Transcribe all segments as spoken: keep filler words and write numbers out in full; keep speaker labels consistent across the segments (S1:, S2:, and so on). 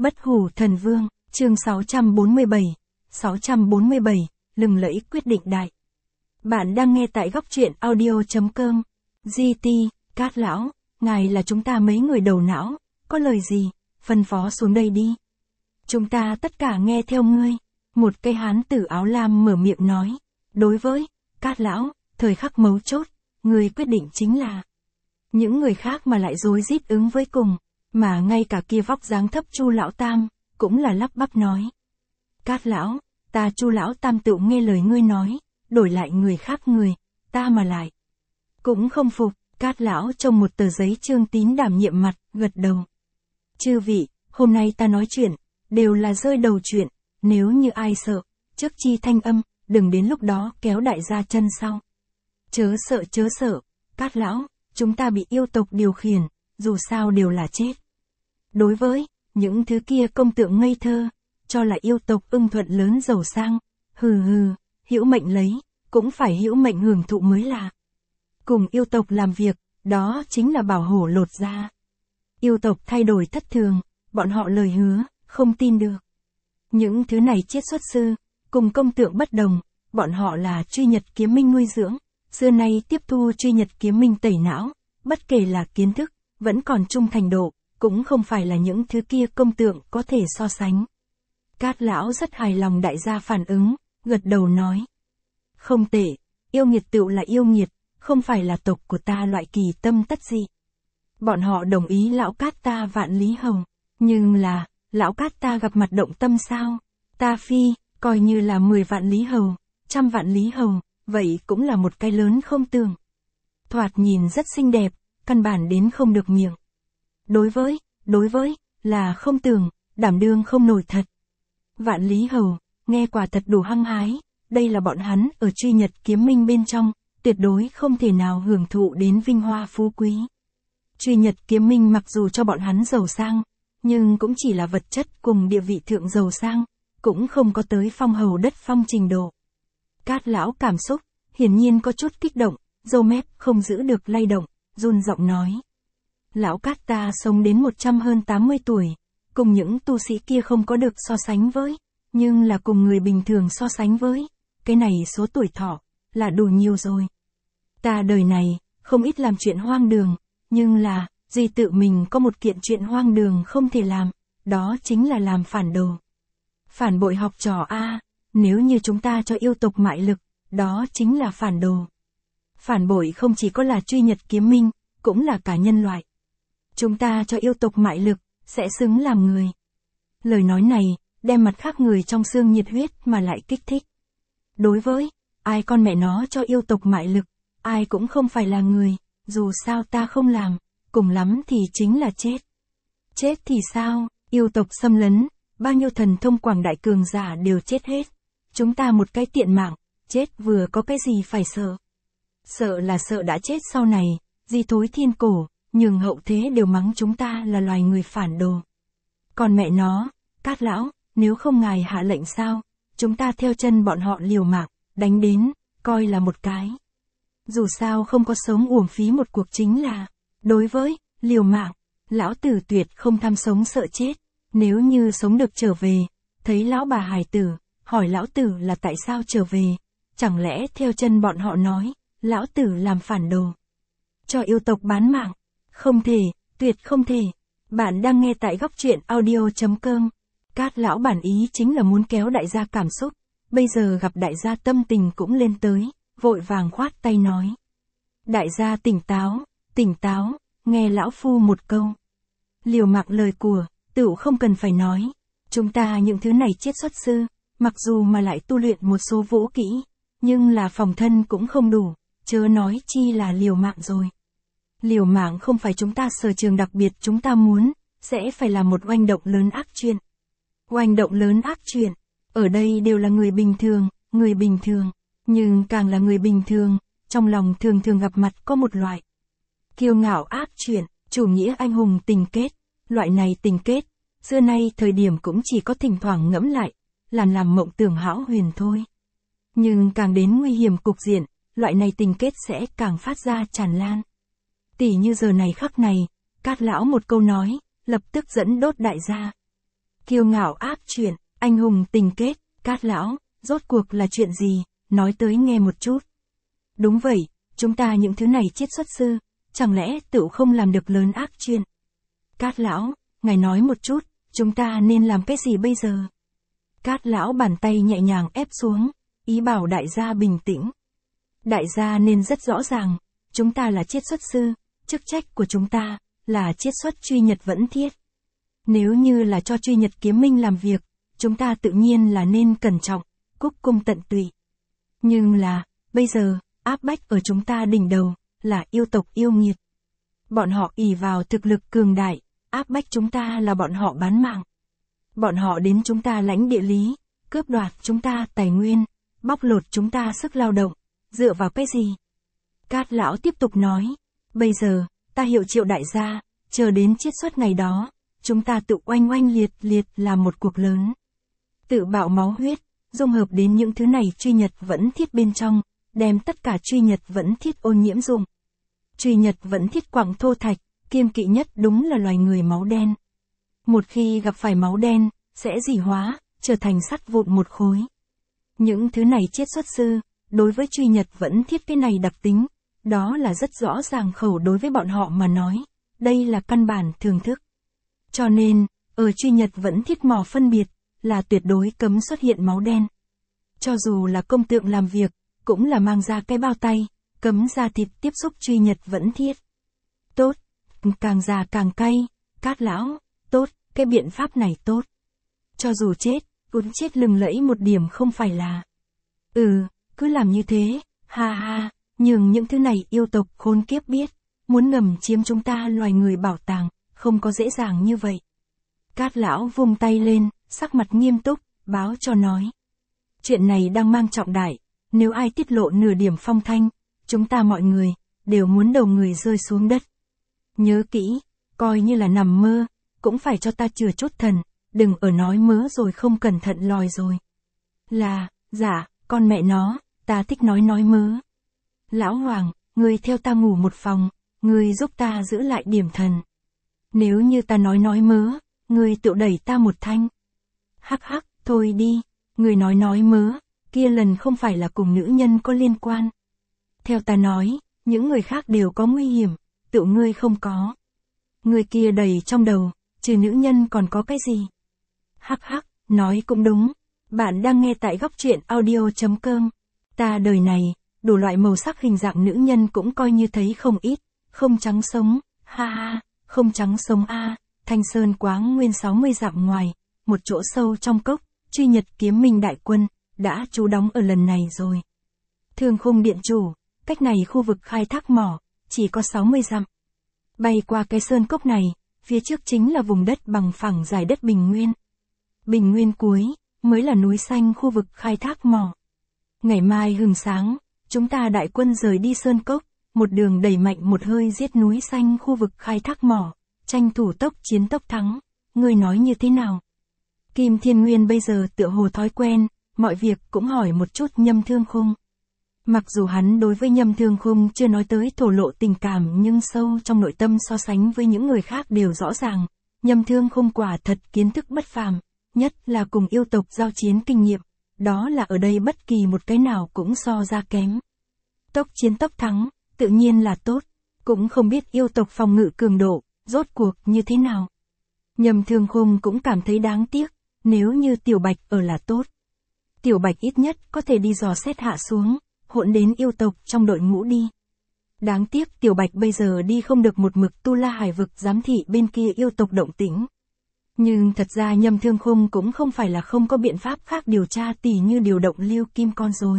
S1: Bất hủ thần vương, chương sáu trăm bốn mươi bảy. sáu trăm bốn mươi bảy, lừng lẫy quyết định đại. Bạn đang nghe tại góc truyện audio chấm com. giê tê, Cát lão, ngài là chúng ta mấy người đầu não, có lời gì, phân phó xuống đây đi. Chúng ta tất cả nghe theo ngươi. Một cây hán tử áo lam mở miệng nói. Đối với Cát lão, thời khắc mấu chốt, ngươi quyết định chính là. Những người khác mà lại rối rít ứng với cùng, mà ngay cả kia vóc dáng thấp Chu lão tam, cũng là lắp bắp nói. Cát lão, ta Chu lão tam tự nghe lời ngươi nói, đổi lại người khác người, ta mà lại. Cũng không phục, Cát lão trông một tờ giấy trương tín đảm nhiệm mặt, gật đầu. Chư vị, hôm nay ta nói chuyện, đều là rơi đầu chuyện, nếu như ai sợ, trước chi thanh âm, đừng đến lúc đó kéo đại gia chân sau. Chớ sợ chớ sợ, Cát lão, chúng ta bị yêu tộc điều khiển, dù sao đều là chết. Đối với những thứ kia công tượng ngây thơ, cho là yêu tộc ưng thuận lớn giàu sang, hừ hừ, hữu mệnh lấy, cũng phải hữu mệnh hưởng thụ mới là. Cùng yêu tộc làm việc, đó chính là bảo hổ lột da. Yêu tộc thay đổi thất thường, bọn họ lời hứa, không tin được. Những thứ này chiết xuất sư, cùng công tượng bất đồng, bọn họ là truy nhật kiếm minh nuôi dưỡng, xưa nay tiếp thu truy nhật kiếm minh tẩy não, bất kể là kiến thức, vẫn còn trung thành độ, cũng không phải là những thứ kia công tượng có thể so sánh. Cát lão rất hài lòng đại gia phản ứng, gật đầu nói. Không tệ, yêu nghiệt tựu là yêu nghiệt, không phải là tộc của ta loại kỳ tâm tất dị. Bọn họ đồng ý lão Cát ta vạn lý hầu, nhưng là, lão Cát ta gặp mặt động tâm sao? Ta phi, coi như là mười vạn lý hầu, trăm vạn lý hầu, vậy cũng là một cái lớn không tưởng. Thoạt nhìn rất xinh đẹp, căn bản đến không được miệng. Đối với, đối với, là không tưởng, đảm đương không nổi thật. Vạn lý hầu, nghe quả thật đủ hăng hái, đây là bọn hắn ở truy nhật kiếm minh bên trong, tuyệt đối không thể nào hưởng thụ đến vinh hoa phú quý. Truy nhật kiếm minh mặc dù cho bọn hắn giàu sang, nhưng cũng chỉ là vật chất cùng địa vị thượng giàu sang, cũng không có tới phong hầu đất phong trình độ. Cát lão cảm xúc, hiển nhiên có chút kích động, râu mép không giữ được lay động, run giọng nói. Lão Cát ta sống đến một trăm hơn tám mươi tuổi, cùng những tu sĩ kia không có được so sánh với, nhưng là cùng người bình thường so sánh với, cái này số tuổi thọ, là đủ nhiều rồi. Ta đời này, không ít làm chuyện hoang đường, nhưng là, duy tự mình có một kiện chuyện hoang đường không thể làm, đó chính là làm phản đồ. Phản bội học trò A, nếu như chúng ta cho yêu tộc mại lực, đó chính là phản đồ. Phản bội không chỉ có là truy nhật kiếm minh, cũng là cả nhân loại. Chúng ta cho yêu tộc mại lực, sẽ xứng làm người. Lời nói này, đem mặt khác người trong xương nhiệt huyết mà lại kích thích. Đối với, ai con mẹ nó cho yêu tộc mại lực, ai cũng không phải là người, dù sao ta không làm, cùng lắm thì chính là chết. Chết thì sao, yêu tộc xâm lấn, bao nhiêu thần thông quảng đại cường giả đều chết hết. Chúng ta một cái tiện mạng, chết vừa có cái gì phải sợ. Sợ là sợ đã chết sau này, di thối thiên cổ, nhường hậu thế đều mắng chúng ta là loài người phản đồ. Còn mẹ nó, Cát lão, nếu không ngài hạ lệnh sao, chúng ta theo chân bọn họ liều mạng, đánh đến, coi là một cái. Dù sao không có sống uổng phí một cuộc chính là, đối với, liều mạng, lão tử tuyệt không tham sống sợ chết, nếu như sống được trở về, thấy lão bà hài tử, hỏi lão tử là tại sao trở về, chẳng lẽ theo chân bọn họ nói, lão tử làm phản đồ. Cho yêu tộc bán mạng, không thể, tuyệt không thể. Bạn đang nghe tại góc truyện audio chấm com. Cát lão bản ý chính là muốn kéo đại gia cảm xúc, bây giờ gặp đại gia tâm tình cũng lên tới, vội vàng khoát tay nói. Đại gia tỉnh táo, tỉnh táo, nghe lão phu một câu. Liều mạng lời của, tựu không cần phải nói. Chúng ta những thứ này chiết xuất sư, mặc dù mà lại tu luyện một số vũ kỹ, nhưng là phòng thân cũng không đủ, chớ nói chi là liều mạng rồi. Liều mạng không phải chúng ta sở trường đặc biệt chúng ta muốn, sẽ phải là một oanh động lớn ác chuyện. Oanh động lớn ác chuyện, ở đây đều là người bình thường, người bình thường, nhưng càng là người bình thường, trong lòng thường thường gặp mặt có một loại kiêu ngạo ác chuyện, chủ nghĩa anh hùng tình kết, loại này tình kết, xưa nay thời điểm cũng chỉ có thỉnh thoảng ngẫm lại, làm làm mộng tưởng hão huyền thôi. Nhưng càng đến nguy hiểm cục diện, loại này tình kết sẽ càng phát ra tràn lan. Tỉ như giờ này khắc này, Cát lão một câu nói, lập tức dẫn đốt đại gia. Kiêu ngạo ác chuyện, anh hùng tình kết, Cát lão, rốt cuộc là chuyện gì, nói tới nghe một chút. Đúng vậy, chúng ta những thứ này chiết xuất sư, chẳng lẽ tựu không làm được lớn ác chuyện. Cát lão, ngài nói một chút, chúng ta nên làm cái gì bây giờ? Cát lão bàn tay nhẹ nhàng ép xuống, ý bảo đại gia bình tĩnh. Đại gia nên rất rõ ràng, chúng ta là chiết xuất sư, chức trách của chúng ta là chiết xuất truy nhật vẫn thiết. Nếu như là cho truy nhật kiếm minh làm việc, chúng ta tự nhiên là nên cẩn trọng, cúc cung tận tụy. Nhưng là, bây giờ, áp bách ở chúng ta đỉnh đầu, là yêu tộc yêu nghiệt. Bọn họ ỷ vào thực lực cường đại, áp bách chúng ta là bọn họ bán mạng. Bọn họ đến chúng ta lãnh địa lý, cướp đoạt chúng ta tài nguyên, bóc lột chúng ta sức lao động, dựa vào cái gì? Cát lão tiếp tục nói, bây giờ, ta hiệu triệu đại gia, chờ đến chiết xuất ngày đó, chúng ta tự oanh oanh liệt liệt làm một cuộc lớn. Tự bạo máu huyết, dung hợp đến những thứ này truy nhật vẫn thiết bên trong, đem tất cả truy nhật vẫn thiết ô nhiễm dụng. Truy nhật vẫn thiết quặng thô thạch, kiêng kỵ nhất đúng là loài người máu đen. Một khi gặp phải máu đen, sẽ dỉ hóa, trở thành sắt vụn một khối. Những thứ này chiết xuất sư, đối với truy nhật vẫn thiết cái này đặc tính, đó là rất rõ ràng khẩu đối với bọn họ mà nói, đây là căn bản thường thức. Cho nên, ở truy nhật vẫn thiết mỏ phân biệt, là tuyệt đối cấm xuất hiện máu đen. Cho dù là công tượng làm việc, cũng là mang ra cái bao tay, cấm da thịt tiếp xúc truy nhật vẫn thiết. Tốt, càng già càng cay, Cát lão, tốt, cái biện pháp này tốt. Cho dù chết, cũng chết lừng lẫy một điểm không phải là. Ừ, cứ làm như thế, ha ha, nhưng những thứ này yêu tộc khốn kiếp biết, muốn ngầm chiếm chúng ta loài người bảo tàng, không có dễ dàng như vậy. Cát lão vung tay lên, sắc mặt nghiêm túc, báo cho nói. Chuyện này đang mang trọng đại, nếu ai tiết lộ nửa điểm phong thanh, chúng ta mọi người, đều muốn đầu người rơi xuống đất. Nhớ kỹ, coi như là nằm mơ, cũng phải cho ta chừa chút thần, đừng ở nói mớ rồi không cẩn thận lòi rồi. Là, dạ, con mẹ nó, ta thích nói nói mớ. Lão Hoàng, ngươi theo ta ngủ một phòng, ngươi giúp ta giữ lại điểm thần. Nếu như ta nói nói mớ, ngươi tự đẩy ta một thanh. Hắc hắc, thôi đi, ngươi nói nói mớ, kia lần không phải là cùng nữ nhân có liên quan. Theo ta nói, những người khác đều có nguy hiểm, tự ngươi không có. Người kia đầy trong đầu, trừ nữ nhân còn có cái gì? Hắc hắc, nói cũng đúng. Bạn đang nghe tại góc truyện audio chấm com. Ta đời này, đủ loại màu sắc hình dạng nữ nhân cũng coi như thấy không ít, không trắng sống, ha ha, không trắng sống a. Thanh Sơn Quáng Nguyên sáu mươi dặm ngoài, một chỗ sâu trong cốc, truy nhật kiếm minh đại quân, đã trú đóng ở lần này rồi. Thương Khung điện chủ, cách này khu vực khai thác mỏ, chỉ có sáu mươi dặm. Bay qua cái sơn cốc này, phía trước chính là vùng đất bằng phẳng dài đất Bình Nguyên. Bình Nguyên cuối, mới là núi xanh khu vực khai thác mỏ. Ngày mai hừng sáng, chúng ta đại quân rời đi sơn cốc, một đường đẩy mạnh một hơi giết núi xanh khu vực khai thác mỏ, tranh thủ tốc chiến tốc thắng, ngươi nói như thế nào? Kim Thiên Nguyên bây giờ tựa hồ thói quen, mọi việc cũng hỏi một chút Nhâm Thương Khung. Mặc dù hắn đối với Nhâm Thương Khung chưa nói tới thổ lộ tình cảm nhưng sâu trong nội tâm so sánh với những người khác đều rõ ràng, Nhâm Thương Khung quả thật kiến thức bất phàm, nhất là cùng yêu tộc giao chiến kinh nghiệm, đó là ở đây bất kỳ một cái nào cũng so ra kém. Tốc chiến tốc thắng, tự nhiên là tốt, cũng không biết yêu tộc phòng ngự cường độ, rốt cuộc như thế nào. Nhâm Thương Khung cũng cảm thấy đáng tiếc, nếu như Tiểu Bạch ở là tốt. Tiểu Bạch ít nhất có thể đi dò xét hạ xuống, hỗn đến yêu tộc trong đội ngũ đi. Đáng tiếc Tiểu Bạch bây giờ đi không được một mực Tu La Hải vực giám thị bên kia yêu tộc động tĩnh. Nhưng thật ra Nhâm Thương Khung cũng không phải là không có biện pháp khác điều tra tỉ như điều động Lưu Kim con rối.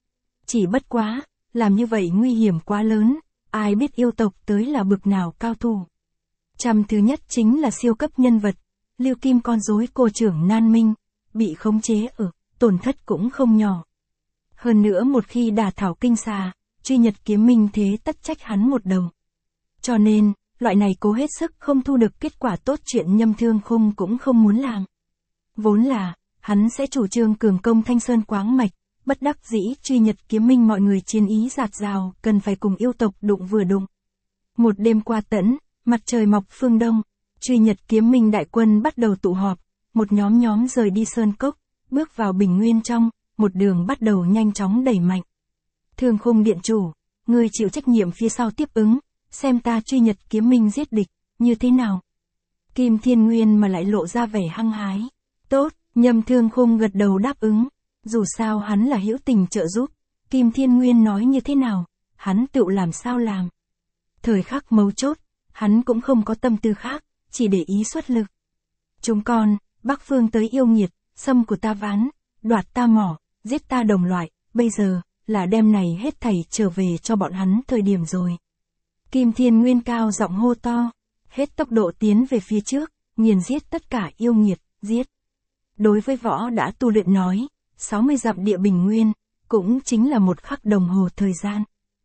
S1: Chỉ bất quá, làm như vậy nguy hiểm quá lớn, ai biết yêu tộc tới là bực nào cao thủ. Trăm thứ nhất chính là siêu cấp nhân vật, Lưu Kim con rối cô trưởng Nan Minh, bị khống chế ở, tổn thất cũng không nhỏ. Hơn nữa một khi đả thảo kinh xà, truy nhật kiếm minh thế tất trách hắn một đầu. Cho nên, loại này cố hết sức không thu được kết quả tốt chuyện Nhâm Thương Khung cũng không muốn làm. Vốn là, hắn sẽ chủ trương cường công Thanh Sơn Quáng Mạch, bất đắc dĩ truy nhật kiếm minh mọi người chiến ý dạt dào, cần phải cùng yêu tộc đụng vừa đụng. Một đêm qua tẫn, mặt trời mọc phương đông, truy nhật kiếm minh đại quân bắt đầu tụ họp, một nhóm nhóm rời đi sơn cốc, bước vào bình nguyên trong, một đường bắt đầu nhanh chóng đẩy mạnh. Thương Khung điện chủ, ngươi chịu trách nhiệm phía sau tiếp ứng, xem ta truy nhật kiếm minh giết địch, như thế nào? Kim Thiên Nguyên mà lại lộ ra vẻ hăng hái. Tốt, Nhâm Thương Khung gật đầu đáp ứng. Dù sao hắn là hữu tình trợ giúp, Kim Thiên Nguyên nói như thế nào, hắn tự làm sao làm. Thời khắc mấu chốt, hắn cũng không có tâm tư khác, chỉ để ý xuất lực. Chúng con, Bắc Phương tới yêu nghiệt, xâm của ta ván, đoạt ta mỏ, giết ta đồng loại, bây giờ, là đem này hết thảy trở về cho bọn hắn thời điểm rồi. Kim Thiên Nguyên cao giọng hô to, hết tốc độ tiến về phía trước, nghiền giết tất cả yêu nghiệt, giết. Đối với võ đã tu luyện nói, sáu mươi dặm địa bình nguyên, cũng chính là một khắc đồng hồ thời gian.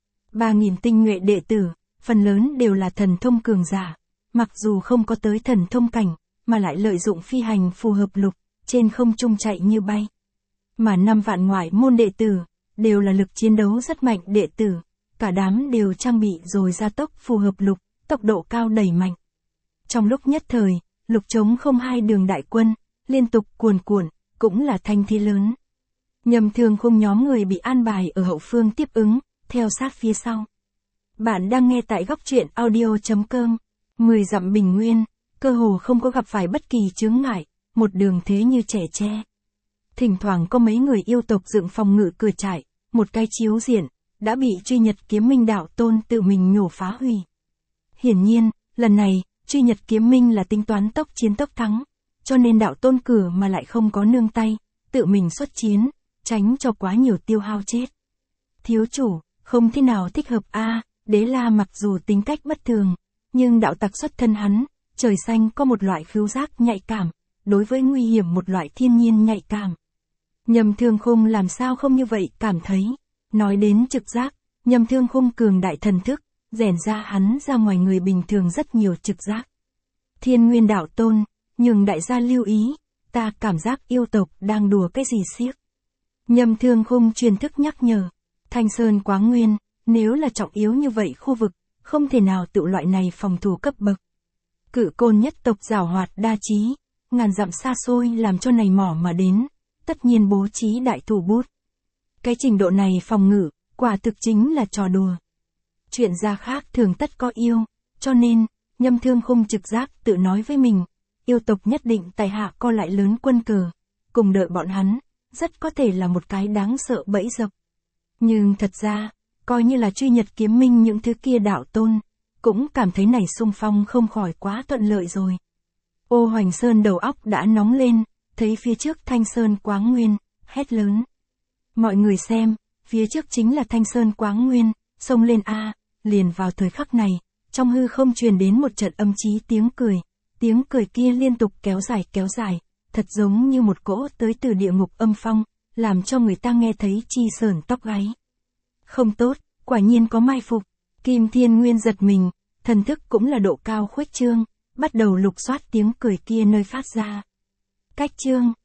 S1: ba nghìn tinh nhuệ đệ tử, phần lớn đều là thần thông cường giả, mặc dù không có tới thần thông cảnh, mà lại lợi dụng phi hành phù hợp lục, trên không trung chạy như bay. Mà năm vạn ngoại môn đệ tử, đều là lực chiến đấu rất mạnh đệ tử, cả đám đều trang bị rồi gia tốc phù hợp lục, tốc độ cao đẩy mạnh. Trong lúc nhất thời, lục trống không hai đường đại quân, liên tục cuồn cuộn, cũng là thanh thế lớn. Nhâm Thương Khung nhóm người bị an bài ở hậu phương tiếp ứng, theo sát phía sau. Bạn đang nghe tại góc truyện audio chấm com. Mười dặm bình nguyên, cơ hồ không có gặp phải bất kỳ chướng ngại, một đường thế như trẻ tre. Thỉnh thoảng có mấy người yêu tộc dựng phòng ngự cửa trại, một cái chiếu diện, đã bị truy nhật kiếm minh đạo tôn tự mình nhổ phá hủy. Hiển nhiên, lần này, truy nhật kiếm minh là tính toán tốc chiến tốc thắng, cho nên đạo tôn cửa mà lại không có nương tay, tự mình xuất chiến, tránh cho quá nhiều tiêu hao chết. Thiếu chủ, không thế nào thích hợp a. À, Đế La mặc dù tính cách bất thường, nhưng đạo tặc xuất thân hắn, trời xanh có một loại khứu giác nhạy cảm, đối với nguy hiểm một loại thiên nhiên nhạy cảm. Nhâm Thương Khung làm sao không như vậy cảm thấy. Nói đến trực giác, Nhâm Thương Khung cường đại thần thức, rèn ra hắn ra ngoài người bình thường rất nhiều trực giác. Thiên Nguyên đạo tôn, nhưng đại gia lưu ý, ta cảm giác yêu tộc đang đùa cái gì xiếc. Nhâm Thương Khung truyền thức nhắc nhở, Thanh Sơn Quá Nguyên, nếu là trọng yếu như vậy khu vực, không thể nào tự loại này phòng thủ cấp bậc. Cự Côn nhất tộc giảo hoạt đa trí, ngàn dặm xa xôi làm cho này mỏ mà đến, tất nhiên bố trí đại thủ bút. Cái trình độ này phòng ngự, quả thực chính là trò đùa. Chuyện gia khác thường tất có yêu, cho nên, Nhâm Thương Khung trực giác tự nói với mình, yêu tộc nhất định tài hạ co lại lớn quân cờ, cùng đợi bọn hắn, rất có thể là một cái đáng sợ bẫy dập. Nhưng thật ra, coi như là truy nhật kiếm minh những thứ kia đạo tôn, cũng cảm thấy này xung phong không khỏi quá thuận lợi rồi. Ô Hoành Sơn đầu óc đã nóng lên, thấy phía trước Thanh Sơn Quáng Nguyên, hét lớn. Mọi người xem, phía trước chính là Thanh Sơn Quáng Nguyên, xông lên a. Liền vào thời khắc này, trong hư không truyền đến một trận âm chí tiếng cười, tiếng cười kia liên tục kéo dài kéo dài, thật giống như một cỗ tới từ địa ngục âm phong, làm cho người ta nghe thấy chi sởn tóc gáy. Không tốt, quả nhiên có mai phục. Kim Thiên Nguyên giật mình, thần thức cũng là độ cao khuếch trương, bắt đầu lục soát tiếng cười kia nơi phát ra. Cách trương,